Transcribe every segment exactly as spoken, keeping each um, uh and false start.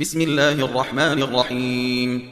بسم الله الرحمن الرحيم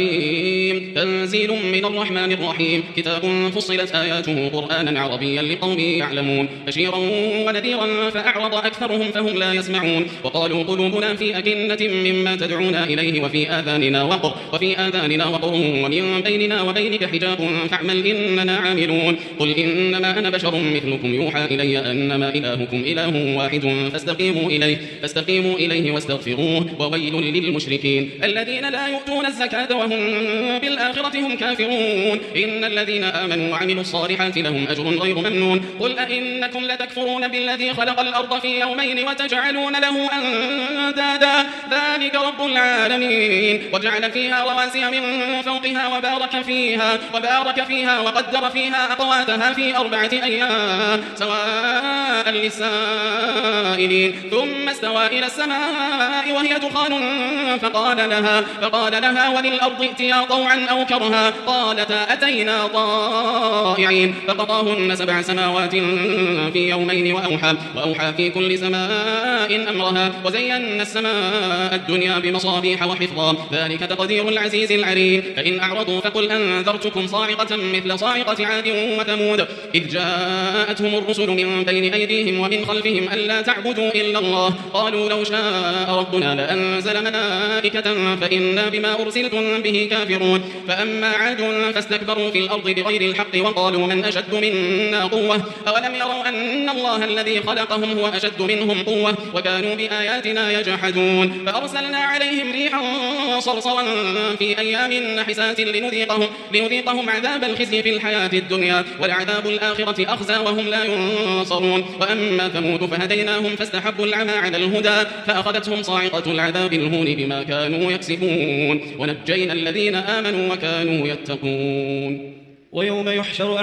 حميم تنزيل من الرحمن الرحيم كتاب فصلت آياته قرآنا عربيا لقوم يعلمون بشيرا ونذيرا فأعرض أكثرهم فهم لا يسمعون وقالوا قلوبنا في أكنة مما تدعونا إليه وفي آذاننا وقر وفي آذاننا وقر ومن بيننا وبينك حجاب فاعمل إننا عاملون قل إنما أنا بشر مثلكم يوحى إلي أنما إلهكم إله واحد فاستقيموا إليه فاستقيموا إليه واستغفروه وويل للمشركين الذين لا يؤتون الزكاة وهم بالآخرة هم كافرون إن الذين آمنوا وعملوا الصالحات لهم أجر غير ممنون قل أئنكم لتكفرون بالذي خلق الأرض في يومين وتجعلون له أندادا ذلك رب العالمين وجعل فيها رواسي من فوقها وبارك فيها وبارك فيها وقدر فيها أقواتها في أربعة أيام سواء للسائلين ثم استوى إلى السماء وهي دخان فقال لها فقال لها وللأرض ائتيا طوعا أو كرها قالتا أتينا طائعين فقضاهن سبع سماوات في يومين وأوحى وأوحى في كل سماء أمرها وزينا السماء الدنيا بمصابيح وحفظا ذلك تقدير العزيز العليم فإن أعرضوا فقل أنذرتكم صاعقة مثل صاعقة عاد وثمود إذ جاءتهم الرسل من بين أيديهم ومن خلفهم ألا تعبدوا إلا الله قالوا لو شاء ربنا لأنزل ملائكة فإنا بما أرسلتم به كافرون فأما عاد فاستكبروا في الأرض بغير الحق وقالوا من أشد منا قوة أولم يروا أن الله الذي خلقهم هو أشد منهم قوة وكانوا بآياتنا يجحدون فأرسلنا عليهم ريحا صرصرا في أيام نحسات لنذيقهم, لنذيقهم عذاب الخزي في الحياة الدنيا ولعذاب الآخرة أخزى وهم لا ينصرون وأما ثمود فهديناهم فاستحبوا العمى على الهدى فأخذتهم صاعقة العذاب الهون بما كانوا يكسبون ونجينا الذين آمنوا وكانوا يتقون ويوم يحشر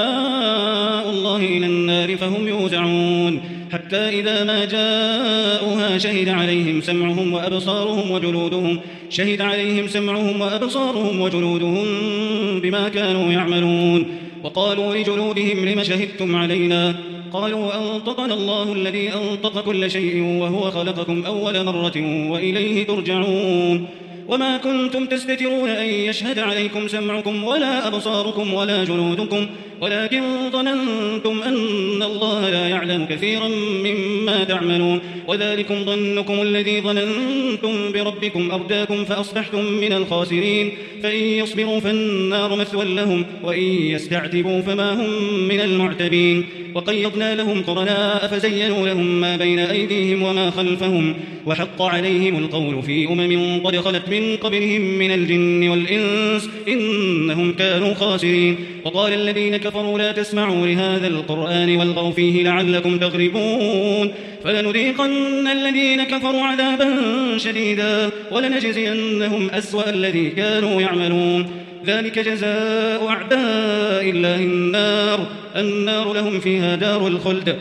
أعداء الله إلى النار فهم يوزعون حتى إذا ما جاءوها شهد عليهم سمعهم وأبصارهم وجلودهم شهد عليهم سمعهم وأبصارهم وجلودهم بما كانوا يعملون وقالوا لجلودهم لم شهدتم علينا قالوا أنطقنا الله الذي أنطق كل شيء وهو خلقكم أول مرة وإليه ترجعون وما كنتم تستترون أن يشهد عليكم سمعكم ولا أبصاركم ولا جلودكم ولكن ظننتم أن الله لا يعلم كثيرا مما تعملون وذلكم ظنكم الذي ظننتم بربكم أرداكم فأصبحتم من الخاسرين فإن يصبروا فالنار مثوى لهم وإن يستعتبوا فما هم من المعتبين وقيضنا لهم قرناء فزينوا لهم ما بين أيديهم وما خلفهم وحق عليهم القول في أمم قد خلت من قبلهم من الجن والإنس إنهم كانوا خاسرين وقال الذين كفروا لا تسمعوا لهذا القرآن والغوا فيه لعلكم تغلبون فلنذيقن الذين كفروا عذابا شديدا ولنجزينهم أسوأ الذي كانوا يعملون ذلك جزاء أعداء الله النار النار لهم فيها دار الخلد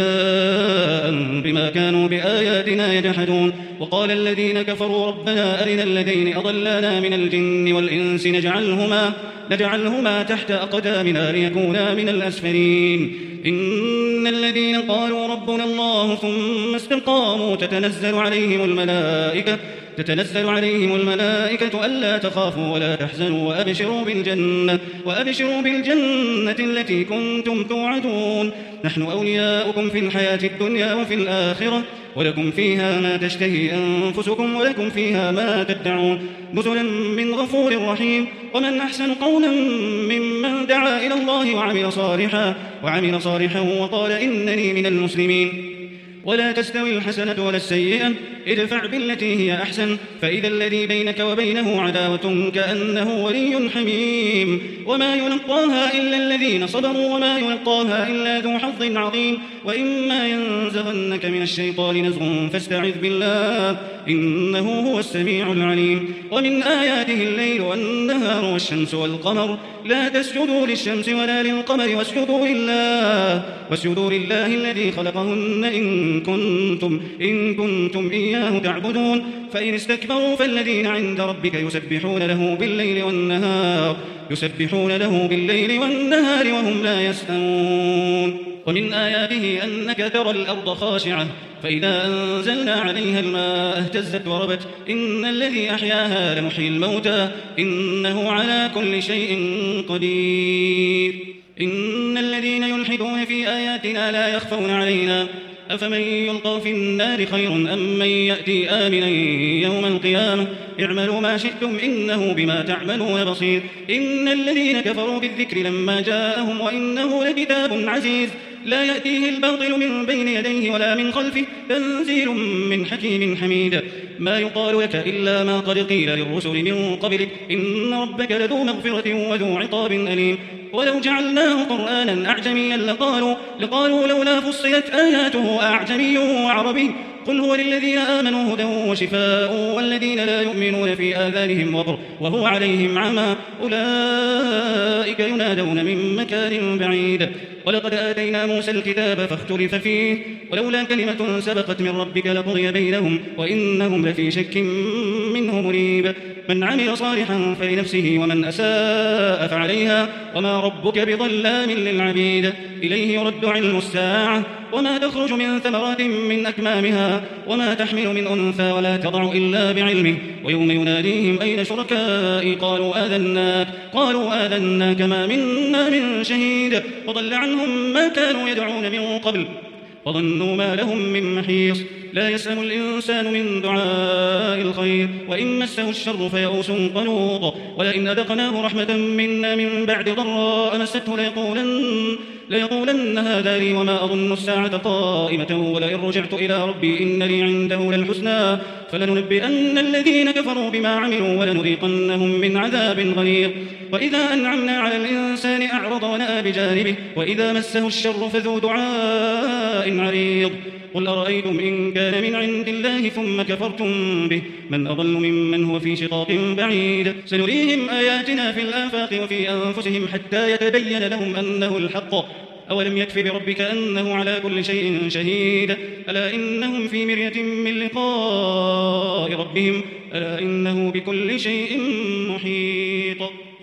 جزاء بما كانوا بآياتنا يجحدون وقال الذين كفروا ربنا أرنا الذين أضلانا من الجن والإنس نجعلهما, نجعلهما تحت أقدامنا ليكونا من الأسفلين إن الذين قالوا ربنا الله ثم استقاموا تتنزل عليهم الملائكة تتنزل عليهم الملائكة ألا تخافوا ولا تحزنوا وأبشروا بالجنة, وأبشروا بالجنة التي كنتم توعدون نحن أولياؤكم في الحياة الدنيا وفي الآخرة ولكم فيها ما تشتهي أنفسكم ولكم فيها ما تدعون نزلا من غفور رحيم ومن أحسن قولا ممن دعا إلى الله وعمل صالحا, وعمل صالحا وقال إنني من المسلمين ولا تستوي الحسنة ولا السيئة ادفع بالتي هي أحسن فإذا الذي بينك وبينه عداوة كأنه ولي حميم وما يلقاها إلا الذين صبروا وما يلقاها إلا ذو حظ عظيم وإما ينزغنك من الشيطان نزغ فاستعذ بالله إنه هو السميع العليم ومن آياته الليل والنهار والشمس والقمر لا تسجدوا للشمس ولا للقمر واسجدوا لله, واسجدوا لله الذي خلقهن إن كنتم, إن كنتم إياه تعبدون فإن استكبروا فالذين عند ربك يسبحون له بالليل والنهار, يسبحون له بالليل والنهار وهم لا يسأمون ومن آياته أنك ترى الأرض خاشعة فإذا أنزلنا عليها الماء اهتزت وربت إن الذي أحياها لمحيي الموتى إنه على كل شيء قدير إن الذين يلحدون في آياتنا لا يخفون علينا أفمن يلقى في النار خير أم من يأتي آمنا يوم القيامة اعملوا ما شئتم إنه بما تعملون بصير إن الذين كفروا بالذكر لما جاءهم وإنه لكتاب عزيز لا يأتيه الباطل من بين يديه ولا من خلفه تنزيل من حكيم حميد ما يقال لك إلا ما قد قيل للرسل من قبلك إن ربك لذو مغفرة وذو عقاب أليم ولو جعلناه قرآنا أعجميا لقالوا, لقالوا لولا فصلت آياته أعجمي وعربي قل هو للذين آمنوا هدى وشفاء والذين لا يؤمنون في آذانهم وقر وهو عليهم عمى أولئك ينادون من مكان بعيد ولقد آتينا موسى الكتاب فاختلف فيه ولولا كلمة سبقت من ربك لقضي بينهم وإنهم لفي شك منه مريب من عمل صالحا فلنفسه ومن أساء فعليها وما ربك بظلام للعبيد إليه يرد علم الساعة وما تخرج من ثمرات من أكمامها وما تحمل من أنثى ولا تضع إلا بعلمه ويوم يناديهم أين شركائي قالوا آذناك قالوا آذناك ما منا من شهيد وضل عنهم ما كانوا يدعون من قبل وظنوا ما لهم من محيص لا يسأم الإنسان من دعاء الخير وإن مسه الشر فيئوس قنوط ولئن أذقناه رحمة منا من بعد ضراء مسته ليقولن, ليقولن هذا لي وما أظن الساعة قائمة ولئن رجعت إلى ربي إن لي عنده للحسنى فلننبئن الذين كفروا بما عملوا ولنذيقنهم من عذاب غليظ وإذا أنعمنا على الإنسان أعرض ونأى بجانبه وإذا مسه الشر فذو دعاء عريض قل أرأيتم إن كان من عند الله ثم كفرتم به من أضل ممن هو في شقاق بعيد سنريهم آياتنا في الآفاق وفي أنفسهم حتى يتبين لهم أنه الحق أولم يكف بربك أنه على كل شيء شهيد ألا إنهم في مرية من لقاء ربهم ألا إنه بكل شيء محيط.